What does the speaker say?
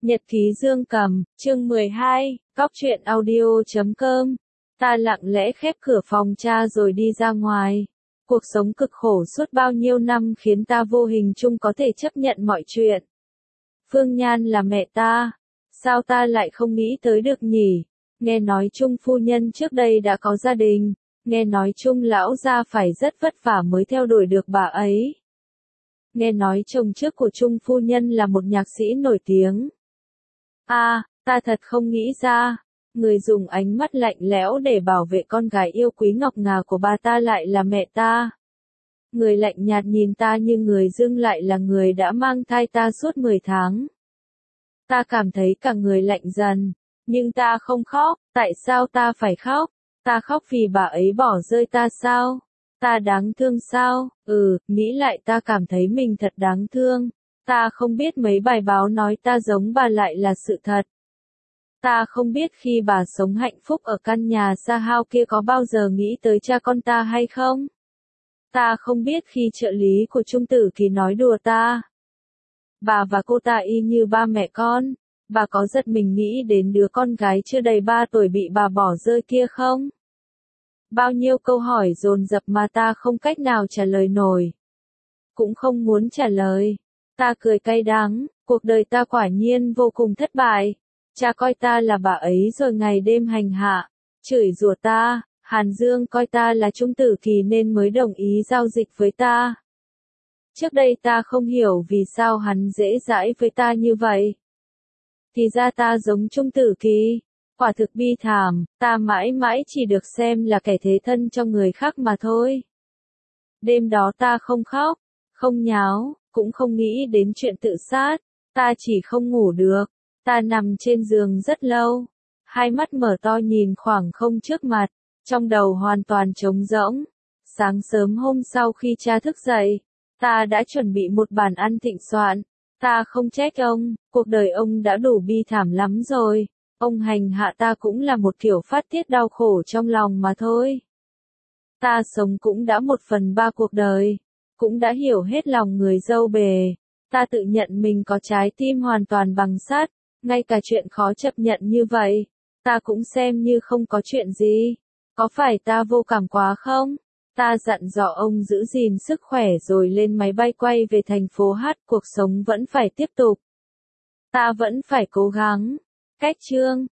Nhật ký Dương Cầm, chương 12, cóc truyện audio.com. Ta lặng lẽ khép cửa phòng cha rồi đi ra ngoài. Cuộc sống cực khổ suốt bao nhiêu năm khiến ta vô hình chung có thể chấp nhận mọi chuyện. Phương Nhan là mẹ ta. Sao ta lại không nghĩ tới được nhỉ? Nghe nói Trung phu nhân trước đây đã có gia đình. Nghe nói Trung lão gia phải rất vất vả mới theo đuổi được bà ấy. Nghe nói chồng trước của Trung phu nhân là một nhạc sĩ nổi tiếng. Ta thật không nghĩ ra, người dùng ánh mắt lạnh lẽo để bảo vệ con gái yêu quý ngọc ngà của bà ta lại là mẹ ta. Người lạnh nhạt nhìn ta như người dưng lại là người đã mang thai ta suốt 10 tháng. Ta cảm thấy cả người lạnh dần, nhưng ta không khóc, tại sao ta phải khóc? Ta khóc vì bà ấy bỏ rơi ta sao? Ta đáng thương sao? Nghĩ lại ta cảm thấy mình thật đáng thương. Ta không biết mấy bài báo nói ta giống bà lại là sự thật. Ta không biết khi bà sống hạnh phúc ở căn nhà xa hao kia có bao giờ nghĩ tới cha con ta hay không? Ta không biết khi trợ lý của Trung Tử Kỳ nói đùa ta. Bà và cô ta y như ba mẹ con. Bà có giật mình nghĩ đến đứa con gái chưa đầy 3 tuổi bị bà bỏ rơi kia không? Bao nhiêu câu hỏi dồn dập mà ta không cách nào trả lời nổi. Cũng không muốn trả lời. Ta cười cay đắng, cuộc đời ta quả nhiên vô cùng thất bại. Cha coi ta là bà ấy rồi ngày đêm hành hạ, chửi rủa ta, Hàn Dương coi ta là Trung Tử Kỳ nên mới đồng ý giao dịch với ta. Trước đây ta không hiểu vì sao hắn dễ dãi với ta như vậy. Thì ra ta giống Trung Tử Kỳ, quả thực bi thảm, ta mãi mãi chỉ được xem là kẻ thế thân cho người khác mà thôi. Đêm đó ta không khóc, không nháo, cũng không nghĩ đến chuyện tự sát, ta chỉ không ngủ được. Ta nằm trên giường rất lâu, hai mắt mở to nhìn khoảng không trước mặt, trong đầu hoàn toàn trống rỗng. Sáng sớm hôm sau khi cha thức dậy, ta đã chuẩn bị một bàn ăn thịnh soạn. Ta không trách ông, cuộc đời ông đã đủ bi thảm lắm rồi. Ông hành hạ ta cũng là một kiểu phát tiết đau khổ trong lòng mà thôi. Ta sống cũng đã 1/3 cuộc đời, cũng đã hiểu hết lòng người dâu bề. Ta tự nhận mình có trái tim hoàn toàn bằng sắt. Ngay cả chuyện khó chấp nhận như vậy, ta cũng xem như không có chuyện gì. Có phải ta vô cảm quá không? Ta dặn dò ông giữ gìn sức khỏe rồi lên máy bay quay về thành phố Hát, cuộc sống vẫn phải tiếp tục. Ta vẫn phải cố gắng. Cách chương